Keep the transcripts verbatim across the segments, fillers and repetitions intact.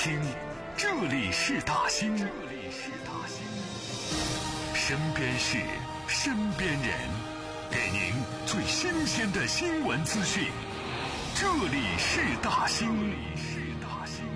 兴，这里是大兴，这里是大兴。身边事，身边人，给您最新鲜的新闻资讯。这里是大兴，这里是大兴。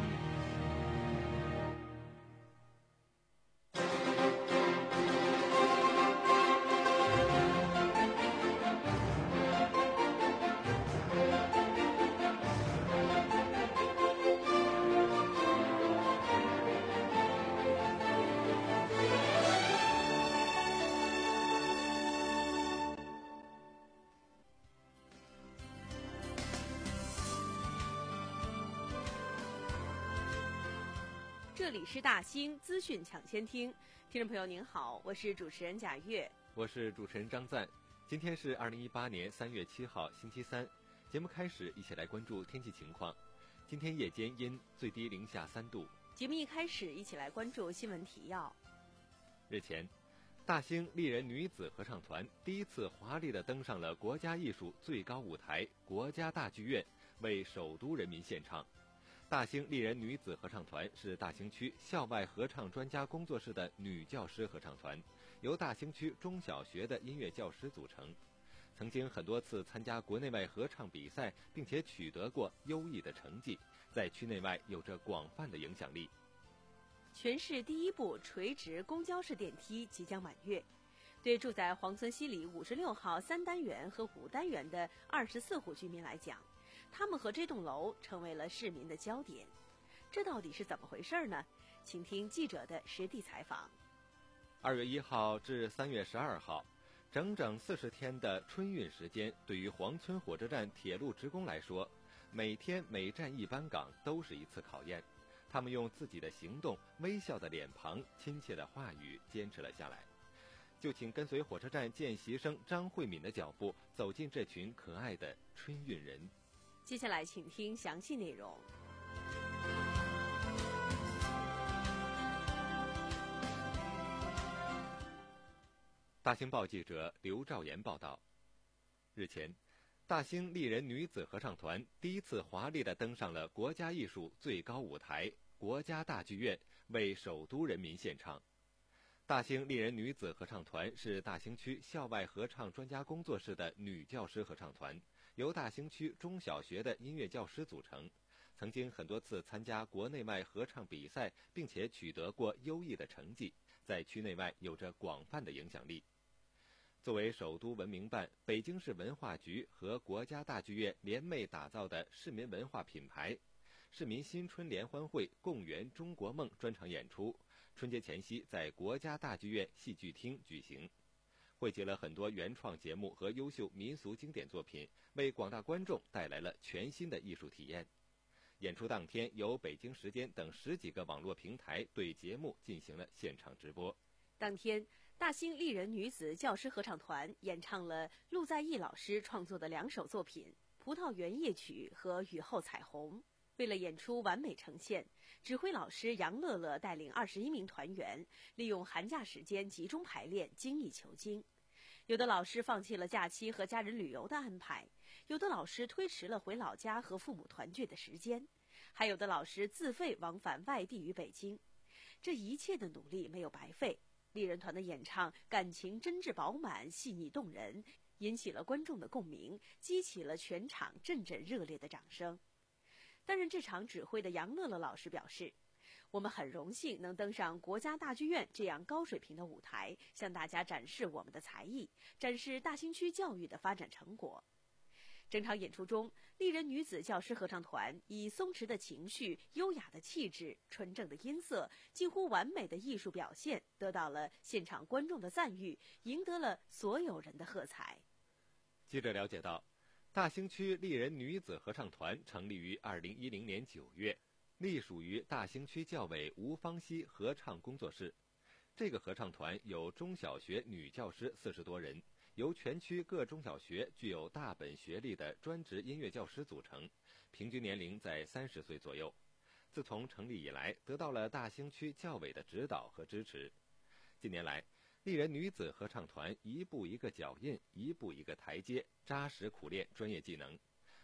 这里是大兴资讯抢先听，听众朋友您好，我是主持人贾月， 我是主持人张赞。今天是二零一八年三月七号星期三，节目开始一起来关注天气情况。今天夜间阴，最低零下三度。 节目一开始一起来关注新闻提要。 日前，大兴丽人女子合唱团第一次华丽地登上了国家艺术最高舞台国家大剧院，为首都人民献唱。大兴丽人女子合唱团是大兴区校外合唱专家工作室的女教师合唱团，由大兴区中小学的音乐教师组成，曾经很多次参加国内外合唱比赛，并且取得过优异的成绩，在区内外有着广泛的影响力。 全市第一部垂直公交式电梯即将满月，对住在黄村西里五十六号三单元和五单元的二十四户居民来讲，他们和这栋楼成为了市民的焦点，这到底是怎么回事呢？请听记者的实地采访。 二月一号至三月十二号，整整四十天的春运时间，对于黄村火车站铁路职工来说，每天每站一班岗都是一次考验。他们用自己的行动、微笑的脸庞、亲切的话语坚持了下来。就请跟随火车站见习生张慧敏的脚步，走进这群可爱的春运人。 接下来请听详细内容。 大兴报记者刘兆岩报道，日前，大兴丽人女子合唱团第一次华丽地登上了国家艺术最高舞台国家大剧院，为首都人民献唱。大兴丽人女子合唱团是大兴区校外合唱专家工作室的女教师合唱团，由大兴区中小学的音乐教师组成，曾经很多次参加国内外合唱比赛，并且取得过优异的成绩，在区内外有着广泛的影响力。作为首都文明办、北京市文化局和国家大剧院联袂打造的市民文化品牌，市民新春联欢会共圆中国梦专场演出春节前夕在国家大剧院戏剧厅举行，汇集了很多原创节目和优秀民俗经典作品，为广大观众带来了全新的艺术体验。演出当天，由北京时间等十几个网络平台对节目进行了现场直播。 当天，大兴丽人女子教师合唱团演唱了陆在义老师创作的两首作品《葡萄园夜曲》和《雨后彩虹》。为了演出完美呈现，指挥老师杨乐乐带领二十一名团员，利用寒假时间集中排练，精益求精。有的老师放弃了假期和家人旅游的安排，有的老师推迟了回老家和父母团聚的时间，还有的老师自费往返外地与北京。这一切的努力没有白费，丽人团的演唱感情真挚饱满、细腻动人，引起了观众的共鸣，激起了全场阵阵热烈的掌声。担任这场指挥的杨乐乐老师表示，我们很荣幸能登上国家大剧院这样高水平的舞台，向大家展示我们的才艺，展示大兴区教育的发展成果。整场演出中，丽人女子教师合唱团以松弛的情绪、优雅的气质、纯正的音色、近乎完美的艺术表现，得到了现场观众的赞誉，赢得了所有人的喝彩。 记者了解到，大兴区丽人女子合唱团成立于二零一零年九月，隶属于大兴区教委吴芳溪合唱工作室。这个合唱团有中小学女教师四十多人，由全区各中小学具有大本学历的专职音乐教师组成，平均年龄在三十岁左右。自从成立以来，得到了大兴区教委的指导和支持。近年来，丽人女子合唱团一步一个脚印，一步一个台阶，扎实苦练专业技能。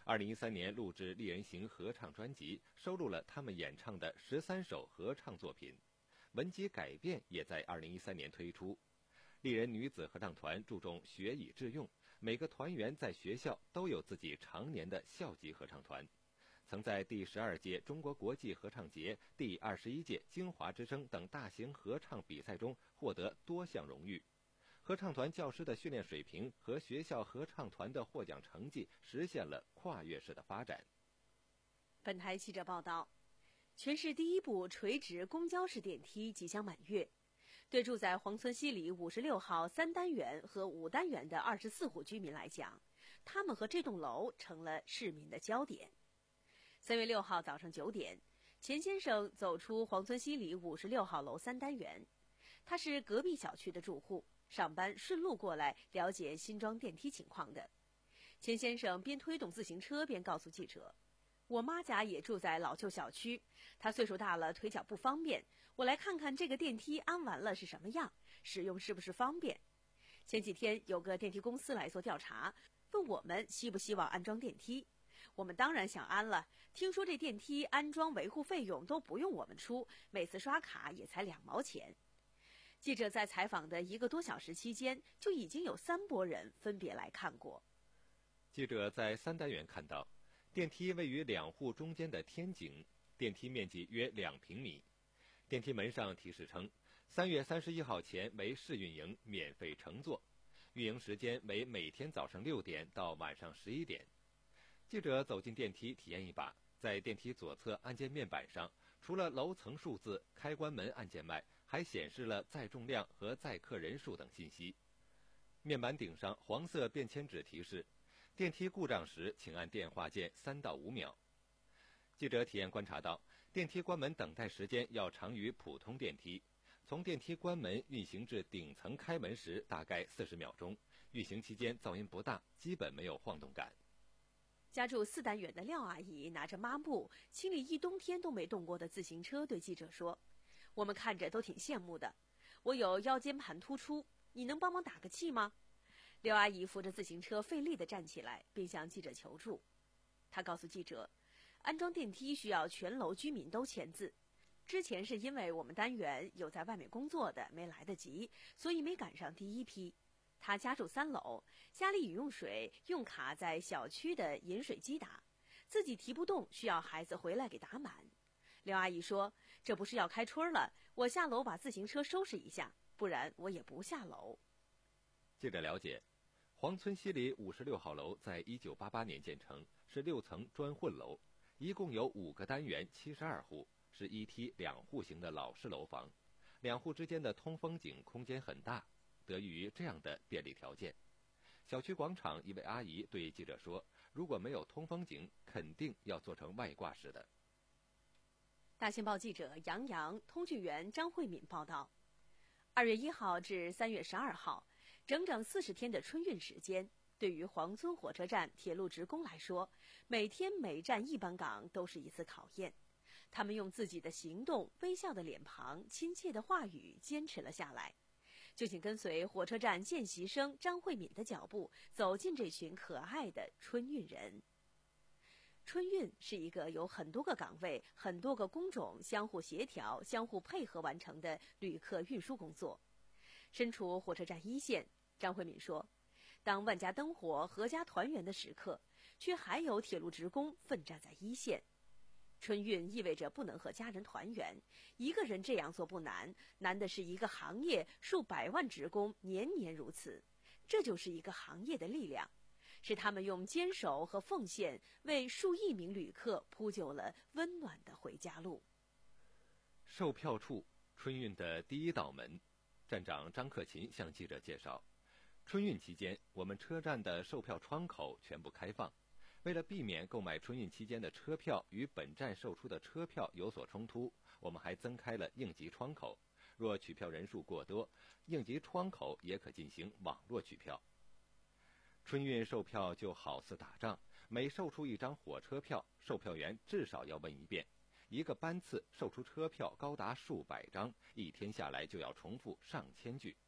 二零一三年录制丽人行合唱专辑，收录了他们演唱的十三首合唱作品。文集改编也在二零一三年推出。丽人女子合唱团注重学以致用，每个团员在学校都有自己常年的校级合唱团，曾在第十二届中国国际合唱节、第二十一届京华之声等大型合唱比赛中获得多项荣誉。合唱团教师的训练水平和学校合唱团的获奖成绩实现了跨越式的发展。 本台记者报道，全市第一部垂直公交式电梯即将满月，对住在黄村西里五十六号三单元和五单元的二十四户居民来讲，他们和这栋楼成了市民的焦点。三月六号早上九点，钱先生走出黄村西里五十六号楼三单元，他是隔壁小区的住户，上班顺路过来了解新装电梯情况的。钱先生边推动自行车边告诉记者，我妈家也住在老旧小区，她岁数大了，腿脚不方便，我来看看这个电梯安完了是什么样，使用是不是方便。前几天有个电梯公司来做调查，问我们希不希望安装电梯，我们当然想安了，听说这电梯安装维护费用都不用我们出，每次刷卡也才两毛钱。记者在采访的一个多小时期间，就已经有三拨人分别来看过。 记者在三单元看到，电梯位于两户中间的天井，电梯面积约两平米。电梯门上提示称，三月三十一号前为试运营，免费乘坐，运营时间为每天早上六点到晚上十一点。记者走进电梯体验一把，在电梯左侧按键面板上，除了楼层数字、开关门按键外，还显示了载重量和载客人数等信息。面板顶上黄色便签纸提示，电梯故障时请按电话键三到五秒。记者体验观察到，电梯关门等待时间要长于普通电梯，从电梯关门运行至顶层开门时大概四十秒钟，运行期间噪音不大，基本没有晃动感。 家住四单元的廖阿姨拿着抹布清理一冬天都没动过的自行车，对记者说，我们看着都挺羡慕的，我有腰间盘突出，你能帮忙打个气吗？廖阿姨扶着自行车费力地站起来，并向记者求助。她告诉记者，安装电梯需要全楼居民都签字，之前是因为我们单元有在外面工作的没来得及，所以没赶上第一批。他家住三楼，家里饮用水用卡在小区的饮水机打，自己提不动，需要孩子回来给打满。廖阿姨说，这不是要开春了，我下楼把自行车收拾一下，不然我也不下楼。 记者了解，黄村西里五十六号楼在一九八八年建成，是六层砖混楼，一共有五个单元，七十二户，是一梯两户型的老式楼房，两户之间的通风井空间很大，得益于这样的便利条件。小区广场一位阿姨对记者说，如果没有通风井，肯定要做成外挂式的。 大新报记者杨洋、通讯员张慧敏报道，二月一号至三月十二号，整整四十天的春运时间，对于黄村火车站铁路职工来说，每天每站一班岗都是一次考验。他们用自己的行动、微笑的脸庞、亲切的话语坚持了下来。就请跟随火车站见习生张慧敏的脚步，走进这群可爱的春运人。春运是一个由很多个岗位、很多个工种相互协调、相互配合完成的旅客运输工作。身处火车站一线，张慧敏说，当万家灯火、阖家团圆的时刻，却还有铁路职工奋战在一线。春运意味着不能和家人团圆，一个人这样做不难，难的是一个行业数百万职工年年如此，这就是一个行业的力量，是他们用坚守和奉献为数亿名旅客铺就了温暖的回家路。 售票处，春运的第一道门。站长张克勤向记者介绍，春运期间，我们车站的售票窗口全部开放。为了避免购买春运期间的车票与本站售出的车票有所冲突，我们还增开了应急窗口。若取票人数过多，应急窗口也可进行网络取票。春运售票就好似打仗，每售出一张火车票，售票员至少要问一遍。一个班次售出车票高达数百张，一天下来就要重复上千句。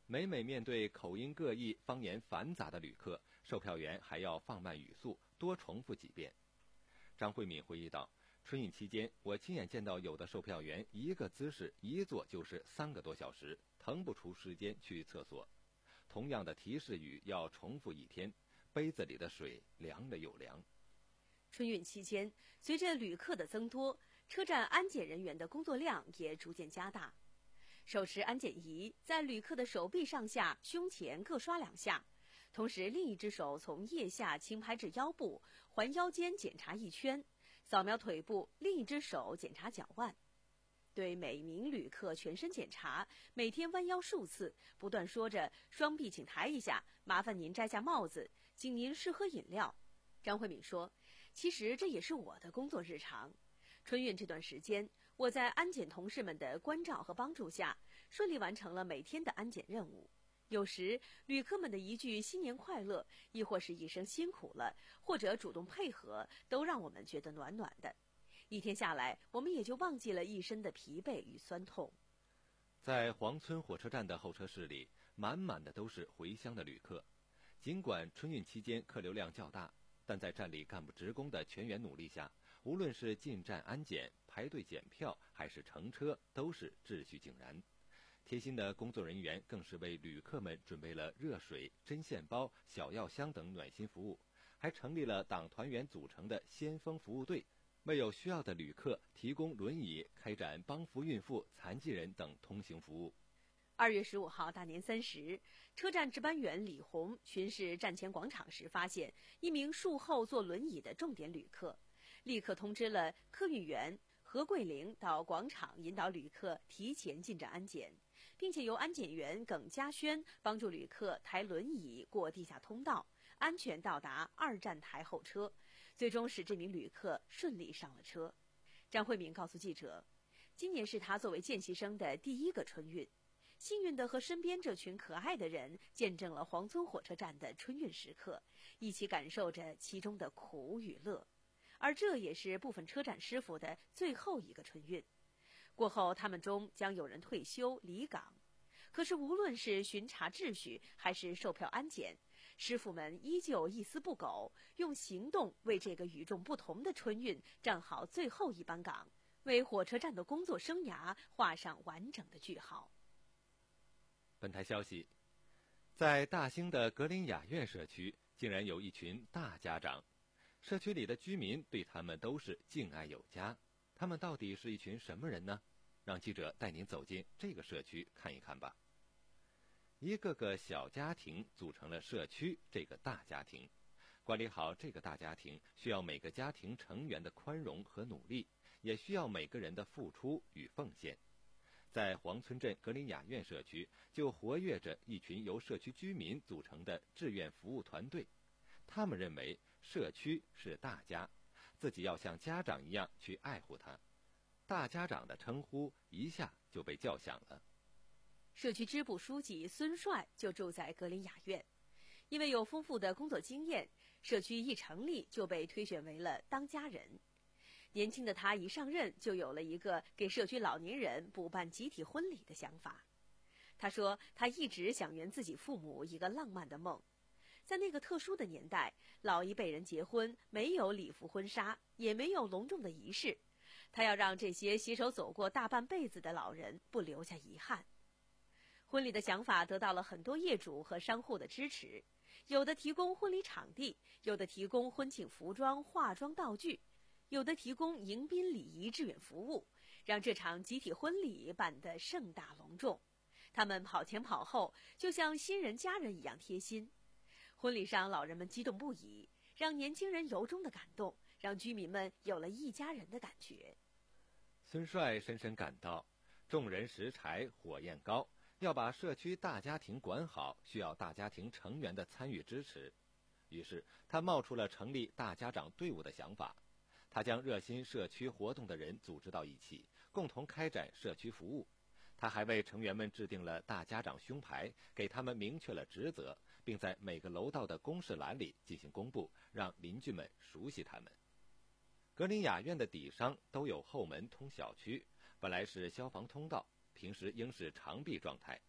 每每面对口音各异、方言繁杂的旅客，售票员还要放慢语速，多重复几遍。张慧敏回忆道，春运期间，我亲眼见到有的售票员一个姿势一坐就是三个多小时，腾不出时间去厕所。同样的提示语要重复一天，杯子里的水凉了又凉。 春运期间，随着旅客的增多，车站安检人员的工作量也逐渐加大。手持安检仪在旅客的手臂上下、胸前各刷两下，同时另一只手从腋下轻拍至腰部，环腰间检查一圈，扫描腿部，另一只手检查脚腕。对每名旅客全身检查，每天弯腰数次，不断说着双臂请抬一下，麻烦您摘下帽子，请您试喝饮料。张慧敏说，其实这也是我的工作日常。春运这段时间，我在安检同事们的关照和帮助下，顺利完成了每天的安检任务。有时旅客们的一句新年快乐，亦或是一声辛苦了，或者主动配合，都让我们觉得暖暖的。一天下来，我们也就忘记了一身的疲惫与酸痛。 在黄村火车站的候车室里，满满的都是回乡的旅客。尽管春运期间客流量较大，但在站里干部职工的全员努力下，无论是进站安检、排队检票，还是乘车，都是秩序井然。贴心的工作人员更是为旅客们准备了热水、针线包、小药箱等暖心服务，还成立了党团员组成的先锋服务队，为有需要的旅客提供轮椅，开展帮扶孕妇、残疾人等通行服务。 二月十五号大年三十，车站值班员李红巡视站前广场时，发现一名术后坐轮椅的重点旅客，立刻通知了客运员何桂玲到广场引导旅客提前进站安检，并且由安检员耿嘉轩帮助旅客抬轮椅过地下通道，安全到达二站台候车，最终使这名旅客顺利上了车。张慧敏告诉记者，今年是他作为见习生的第一个春运，幸运地和身边这群可爱的人见证了黄村火车站的春运时刻，一起感受着其中的苦与乐。而这也是部分车站师傅的最后一个春运，过后他们中将有人退休离岗。可是无论是巡查秩序还是售票安检，师傅们依旧一丝不苟，用行动为这个与众不同的春运站好最后一班岗，为火车站的工作生涯画上完整的句号。 本台消息，在大兴的格林雅苑社区，竟然有一群大家长。社区里的居民对他们都是敬爱有加，他们到底是一群什么人呢？让记者带您走进这个社区看一看吧。一个个小家庭组成了社区这个大家庭，管理好这个大家庭，需要每个家庭成员的宽容和努力，也需要每个人的付出与奉献。在黄村镇格林雅苑社区，就活跃着一群由社区居民组成的志愿服务团队。他们认为社区是大家，自己要像家长一样去爱护它。大家长的称呼一下就被叫响了。 社区支部书记孙帅就住在格林雅苑，因为有丰富的工作经验，社区一成立就被推选为了当家人。年轻的他一上任就有了一个给社区老年人补办集体婚礼的想法。他说他一直想圆自己父母一个浪漫的梦。在那个特殊的年代，老一辈人结婚没有礼服婚纱，也没有隆重的仪式，他要让这些携手走过大半辈子的老人不留下遗憾。婚礼的想法得到了很多业主和商户的支持，有的提供婚礼场地，有的提供婚庆服装、化妆道具，有的提供迎宾礼仪志愿服务，让这场集体婚礼办得盛大隆重。他们跑前跑后，就像新人家人一样贴心。婚礼上，老人们激动不已，让年轻人由衷的感动，让居民们有了一家人的感觉。 孙帅深深感到，众人拾柴火焰高，要把社区大家庭管好，需要大家庭成员的参与支持。于是，他冒出了成立大家长队伍的想法。他将热心社区活动的人组织到一起，共同开展社区服务。他还为成员们制定了大家长胸牌，给他们明确了职责，并在每个楼道的公示栏里进行公布，让邻居们熟悉他们。格林雅苑的底商都有后门通小区，本来是消防通道，平时应是长闭状态。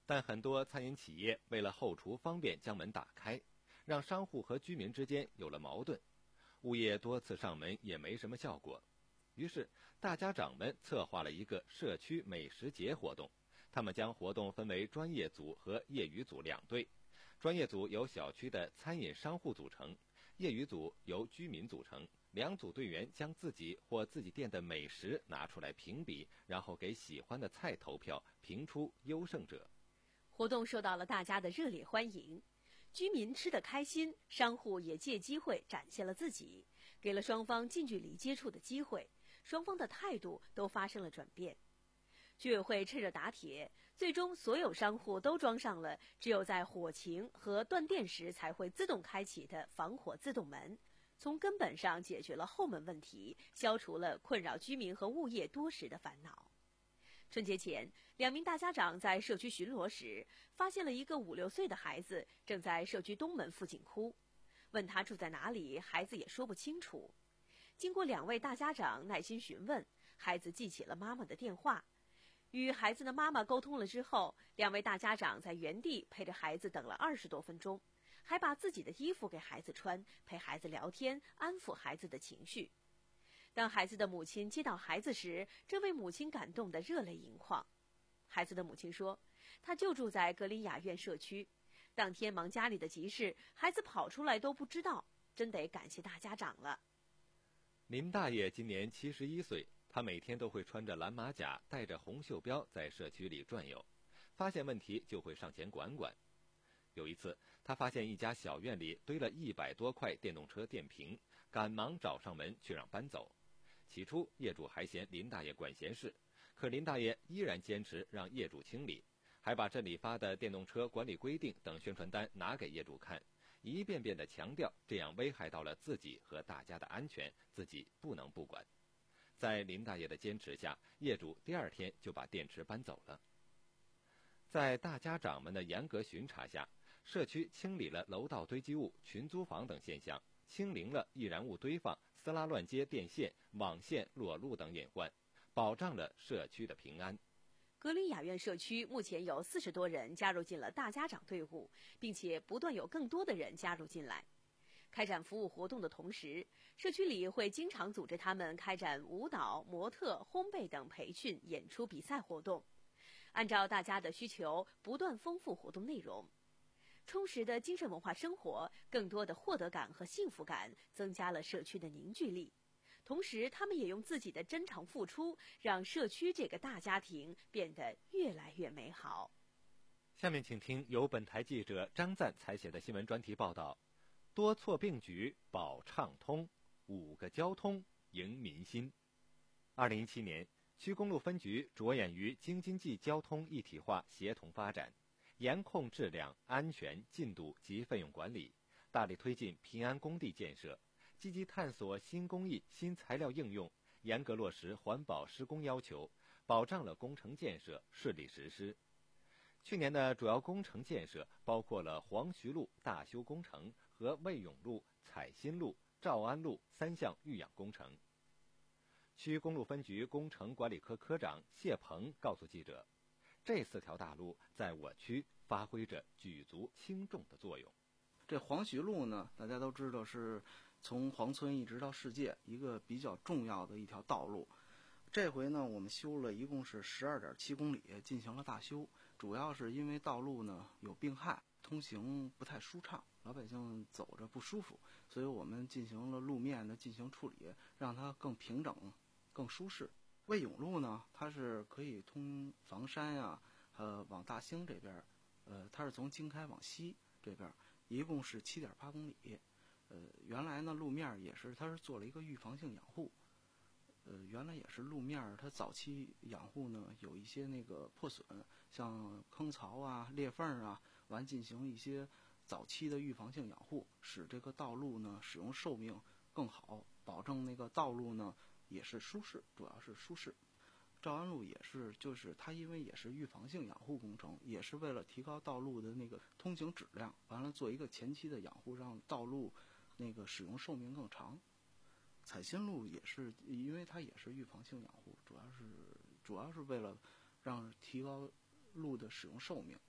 但很多餐饮企业为了后厨方便将门打开，让商户和居民之间有了矛盾。物业多次上门也没什么效果，于是大家长们策划了一个社区美食节活动。他们将活动分为专业组和业余组两队，专业组由小区的餐饮商户组成，业余组由居民组成。两组队员将自己或自己店的美食拿出来评比，然后给喜欢的菜投票，评出优胜者。 活动受到了大家的热烈欢迎，居民吃得开心，商户也借机会展现了自己，给了双方近距离接触的机会，双方的态度都发生了转变。居委会趁热打铁，最终所有商户都装上了只有在火情和断电时才会自动开启的防火自动门，从根本上解决了后门问题，消除了困扰居民和物业多时的烦恼。春节前，两名大家长在社区巡逻时，发现了一个五六岁的孩子正在社区东门附近哭，问他住在哪里，孩子也说不清楚。经过两位大家长耐心询问，孩子记起了妈妈的电话。与孩子的妈妈沟通了之后，两位大家长在原地陪着孩子等了二十多分钟，还把自己的衣服给孩子穿，陪孩子聊天，安抚孩子的情绪。当孩子的母亲接到孩子时，这位母亲感动得热泪盈眶。孩子的母亲说，她就住在格林雅苑社区，当天忙家里的急事，孩子跑出来都不知道，真得感谢大家长了。 林大爷今年七十一岁，他每天都会穿着蓝马甲，带着红袖标在社区里转悠，发现问题就会上前管管。有一次，他发现一家小院里堆了一百多块电动车电瓶，赶忙找上门去让搬走。起初，业主还嫌林大爷管闲事，可林大爷依然坚持让业主清理，还把镇里发的电动车管理规定等宣传单拿给业主看，一遍遍地强调这样危害到了自己和大家的安全，自己不能不管。在林大爷的坚持下，业主第二天就把电池搬走了。在大家长们的严格巡查下，社区清理了楼道堆积物、群租房等现象，清零了易燃物堆放、撕拉乱接电线、网线裸露等隐患，保障了社区的平安。 格林雅苑社区目前有四十多人加入进了大家长队伍，并且不断有更多的人加入进来。开展服务活动的同时，社区里会经常组织他们开展舞蹈、模特、烘焙等培训、演出、比赛活动，按照大家的需求不断丰富活动内容。充实的精神文化生活，更多的获得感和幸福感，增加了社区的凝聚力。同时，他们也用自己的真诚付出，让社区这个大家庭变得越来越美好。 下面请听由本台记者张赞采写的新闻专题报道：多措并举保畅通，五个交通迎民心。二零一七年，区公路分局着眼于京津冀交通一体化协同发展，严控质量、安全、进度及费用管理，大力推进平安工地建设，积极探索新工艺、新材料应用，严格落实环保施工要求，保障了工程建设顺利实施。去年的主要工程建设包括了黄徐路大修工程和魏永路、彩新路、兆安路三项育养工程。区公路分局工程管理科科长谢鹏告诉记者，这四条大路在我区发挥着举足轻重的作用。 这黄徐路呢，大家都知道是从黄村一直到世界一个比较重要的一条道路。这回呢，我们修了一共是十二点七公里，进行了大修。主要是因为道路呢有病害，通行不太舒畅，老百姓走着不舒服，所以我们进行了路面的进行处理，让它更平整、更舒适。魏永路呢，它是可以通房山呀、啊，呃，往大兴这边，呃，它是从经开往西这边，一共是七点八公里。呃，原来呢路面也是，它是做了一个预防性养护。呃，原来也是路面，它早期养护呢有一些那个破损，像坑槽啊、裂缝啊，完进行一些早期的预防性养护，使这个道路呢使用寿命更好，保证那个道路呢也是舒适，主要是舒适。兆安路也是，就是它因为也是预防性养护工程，也是为了提高道路的那个通行质量，完了做一个前期的养护，让道路那个使用寿命更长。彩新路也是，因为它也是预防性养护，主要是主要是为了让提高路的使用寿命，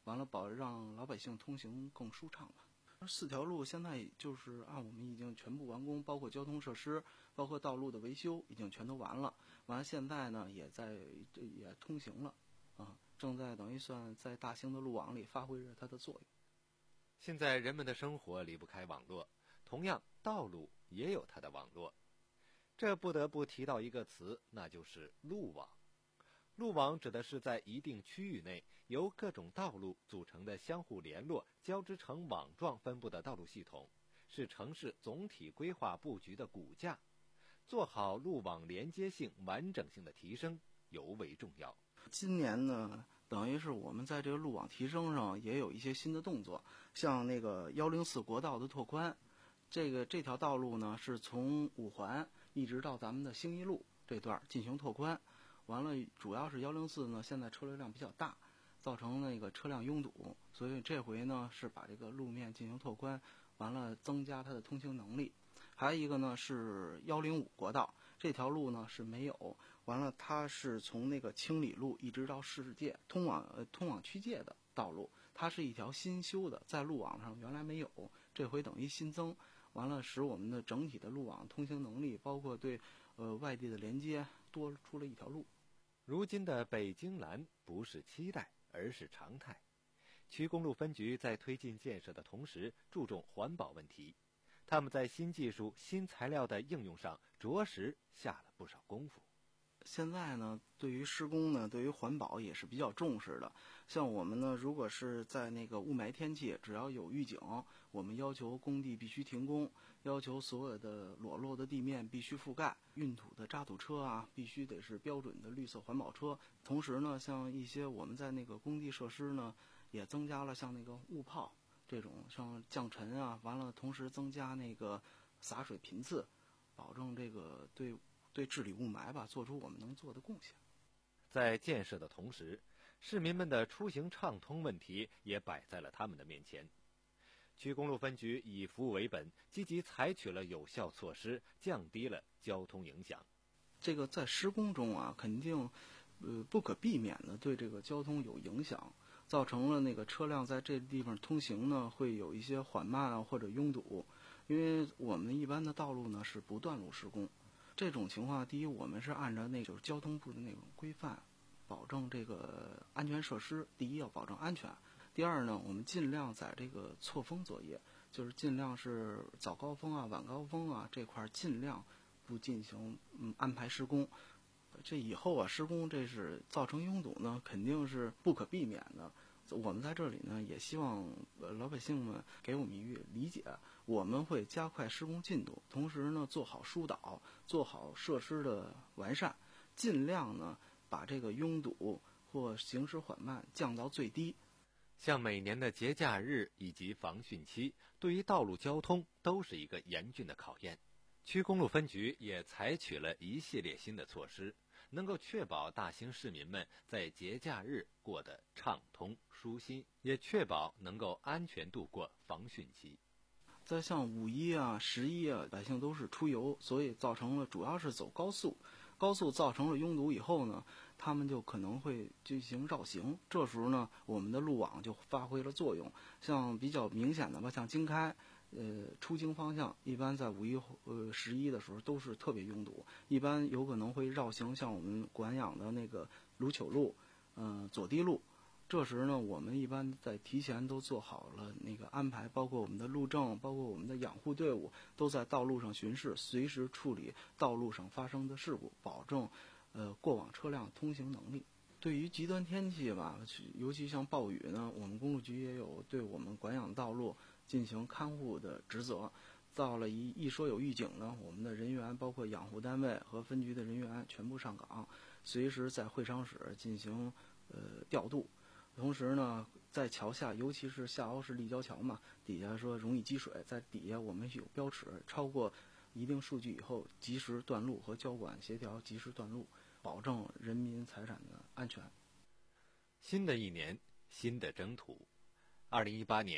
完了保让老百姓通行更舒畅吧。四条路现在就是按我们已经全部完工，包括交通设施，包括道路的维修已经全都完了。完了现在呢也在也通行了啊，正在等于算在大兴的路网里发挥着它的作用。 现在人们的生活离不开网络，同样道路也有它的网络。这不得不提到一个词，那就是路网。路网指的是在一定区域内由各种道路组成的相互联络、交织成网状分布的道路系统，是城市总体规划布局的骨架。做好路网连接性、完整性的提升尤为重要。 今年呢，等于是我们在这个路网提升上也有一些新的动作，像那个幺零四国道的拓宽，这个这条道路呢是从五环一直到咱们的兴义路这段进行拓宽。完了，主要是幺零四呢，现在车流量比较大，造成那个车辆拥堵，所以这回呢是把这个路面进行拓宽，完了增加它的通行能力。还有一个呢是幺零五国道，这条路呢是没有，完了它是从那个清理路一直到世界通往呃通往区界的道路，它是一条新修的，在路网上原来没有，这回等于新增，完了使我们的整体的路网通行能力，包括对呃外地的连接多出了一条路。 如今的北京蓝不是期待，而是常态。区公路分局在推进建设的同时，注重环保问题。他们在新技术、新材料的应用上着实下了不少功夫。 现在呢，对于施工呢，对于环保也是比较重视的。像我们呢，如果是在那个雾霾天气，只要有预警，我们要求工地必须停工，要求所有的裸露的地面必须覆盖，运土的渣土车啊，必须得是标准的绿色环保车。同时呢，像一些我们在那个工地设施呢，也增加了像那个雾炮这种，像降尘啊，完了同时增加那个洒水频次，保证这个对。对治理雾霾吧，做出我们能做的贡献。 在建设的同时，市民们的出行畅通问题也摆在了他们的面前。区公路分局以服务为本，积极采取了有效措施，降低了交通影响。 这个在施工中啊，肯定呃不可避免的对这个交通有影响，造成了那个车辆在这地方通行呢会有一些缓慢啊或者拥堵，因为我们一般的道路呢是不断路施工。这种情况，第一，我们是按照那就是交通部的那种规范，保证这个安全设施。第一要保证安全，第二呢，我们尽量在这个错峰作业，就是尽量是早高峰啊、晚高峰啊这块尽量不进行嗯安排施工。这以后啊，施工这是造成拥堵呢，肯定是不可避免的。我们在这里呢，也希望呃老百姓们给我们一个理解，我们会加快施工进度，同时呢做好疏导，做好设施的完善，尽量呢把这个拥堵或行驶缓慢降到最低。 像每年的节假日以及防汛期，对于道路交通都是一个严峻的考验。区公路分局也采取了一系列新的措施，能够确保大兴市民们在节假日过得畅通舒心，也确保能够安全度过防汛期。 再像五一啊、十一啊，百姓都是出游，所以造成了主要是走高速，高速造成了拥堵以后呢，他们就可能会进行绕行。这时候呢，我们的路网就发挥了作用。像比较明显的吧，像京开。呃，出京方向一般在五一、呃十一的时候都是特别拥堵，一般有可能会绕行，像我们管养的那个卢糗路、呃左堤路。这时呢，我们一般在提前都做好了那个安排，包括我们的路政，包括我们的养护队伍，都在道路上巡视，随时处理道路上发生的事故，保证呃过往车辆通行能力。对于极端天气吧，尤其像暴雨呢，我们公路局也有对我们管养道路进行看护的职责。到了一一说有预警呢，我们的人员包括养护单位和分局的人员全部上岗，随时在会商室进行呃调度。同时呢，在桥下，尤其是下凹式立交桥嘛，底下说容易积水，在底下我们有标尺，超过一定数据以后，及时断路和交管协调及时断路，保证人民财产的安全。 新的一年，新的征途。二零一八年，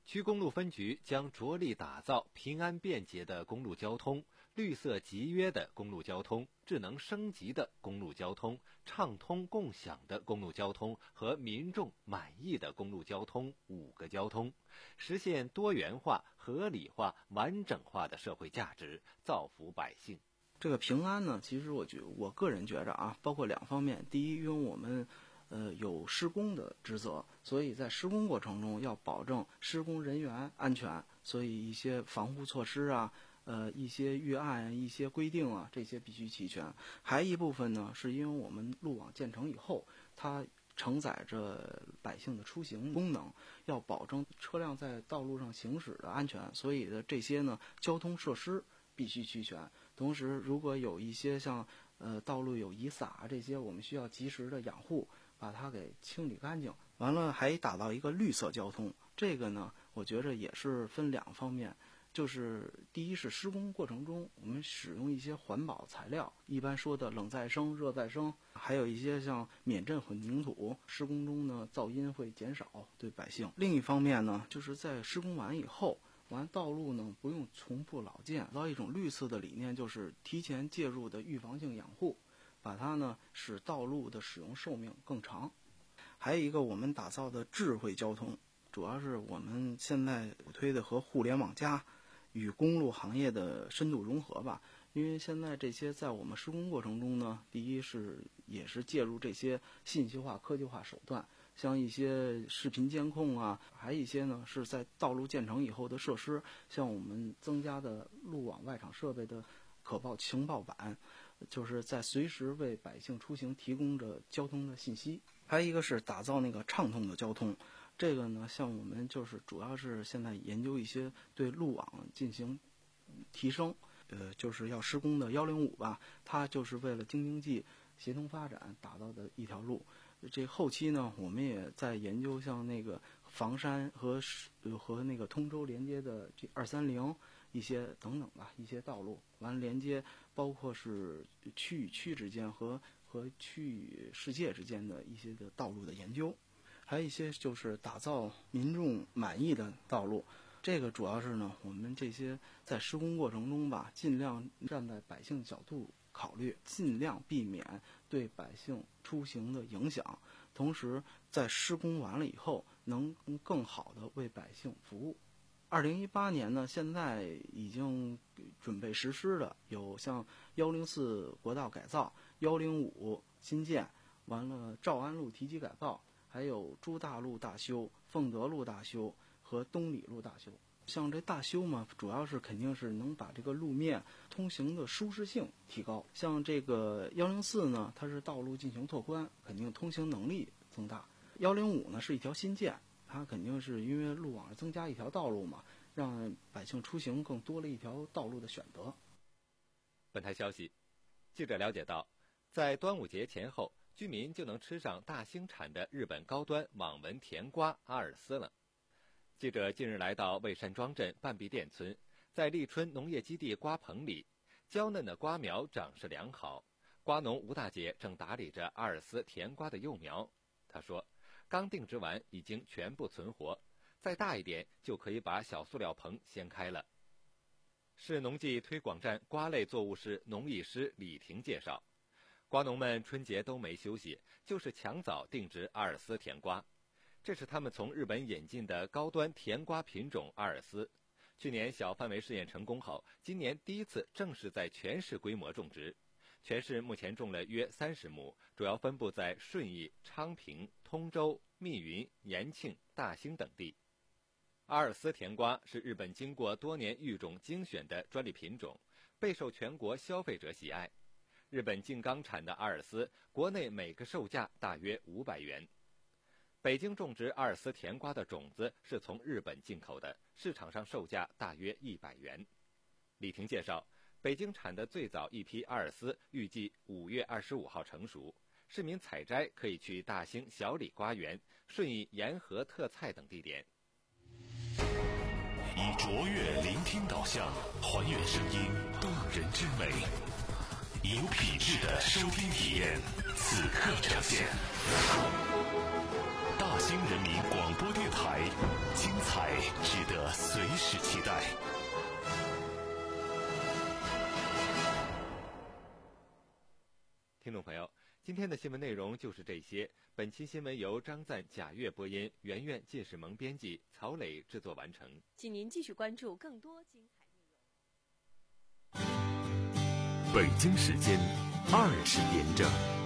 区公路分局将着力打造平安便捷的公路交通、绿色集约的公路交通、智能升级的公路交通、畅通共享的公路交通和民众满意的公路交通五个交通，实现多元化、合理化、完整化的社会价值，造福百姓。 这个平安呢，其实我觉我个人觉着啊，包括两方面。第一，因为我们呃有施工的职责，所以在施工过程中要保证施工人员安全，所以一些防护措施啊，呃一些预案、一些规定啊，这些必须齐全。还一部分呢，是因为我们路网建成以后，它承载着百姓的出行功能，要保证车辆在道路上行驶的安全，所以的这些呢，交通设施必须齐全。同时，如果有一些像呃道路有遗撒这些，我们需要及时的养护，把它给清理干净。完了，还打造一个绿色交通。这个呢，我觉着也是分两方面，就是第一是施工过程中我们使用一些环保材料，一般说的冷再生、热再生，还有一些像免震混凝土，施工中呢噪音会减少对百姓。另一方面呢，就是在施工完以后。完道路呢不用重复老建，到一种绿色的理念，就是提前介入的预防性养护，把它呢使道路的使用寿命更长。还有一个我们打造的智慧交通，主要是我们现在推的和互联网加与公路行业的深度融合吧。因为现在这些在我们施工过程中呢，第一是也是介入这些信息化、科技化手段。像一些视频监控啊，还有一些呢是在道路建成以后的设施，像我们增加的路网外场设备的可报情报板，就是在随时为百姓出行提供着交通的信息。还有一个是打造那个畅通的交通，这个呢像我们就是主要是现在研究一些对路网进行提升，呃，就是要施工的幺零五吧，它就是为了京津冀协同发展打造的一条路。这后期呢，我们也在研究像那个房山和和那个通州连接的这二三零一些等等吧，一些道路，完了连接包括是区与区之间和和区与世界之间的一些的道路的研究，还有一些就是打造民众满意的道路。这个主要是呢，我们这些在施工过程中吧，尽量站在百姓角度考虑，尽量避免对百姓出行的影响，同时在施工完了以后能更好的为百姓服务。二零一八年呢，现在已经准备实施的有像幺零四国道改造、幺零五新建，完了诏安路提及改造，还有朱大路大修、凤德路大修和东里路大修。像这大修嘛，主要是肯定是能把这个路面通行的舒适性提高。像这个幺零四呢，它是道路进行拓宽，肯定通行能力增大。幺零五呢是一条新建，它肯定是因为路网增加一条道路嘛，让百姓出行更多了一条道路的选择。 本台消息，记者了解到，在端午节前后，居民就能吃上大兴产的日本高端网纹甜瓜阿尔斯了。记者近日来到蔚山庄镇半壁店村，在立春农业基地瓜棚里，娇嫩的瓜苗长势良好。瓜农吴大姐正打理着阿尔斯甜瓜的幼苗。她说，刚定植完已经全部存活，再大一点就可以把小塑料棚掀开了。市农技推广站瓜类作物室农艺师李婷介绍，瓜农们春节都没休息，就是抢早定植阿尔斯甜瓜。这是他们从日本引进的高端甜瓜品种阿尔斯，去年小范围试验成功后，今年第一次正式在全市规模种植。全市目前种了约三十亩，主要分布在顺义、昌平、通州、密云、延庆、大兴等地。阿尔斯甜瓜是日本经过多年育种精选的专利品种，备受全国消费者喜爱。日本静冈产的阿尔斯，国内每个售价大约五百元。北京种植阿尔斯甜瓜的种子是从日本进口的，市场上售价大约一百元。李婷介绍，北京产的最早一批阿尔斯预计五月二十五号成熟，市民采摘可以去大兴小李瓜园、顺义沿河特菜等地点。 以卓越聆听导向，还原声音动人之美，以有品质的收听体验，此刻呈现。大兴人民广播电台，精彩值得随时期待。 听众朋友，今天的新闻内容就是这些。本期新闻由张赞、贾越播音，圆圆、届世萌编辑，曹磊制作完成。 请您继续关注更多精彩内容。 北京时间二十点整。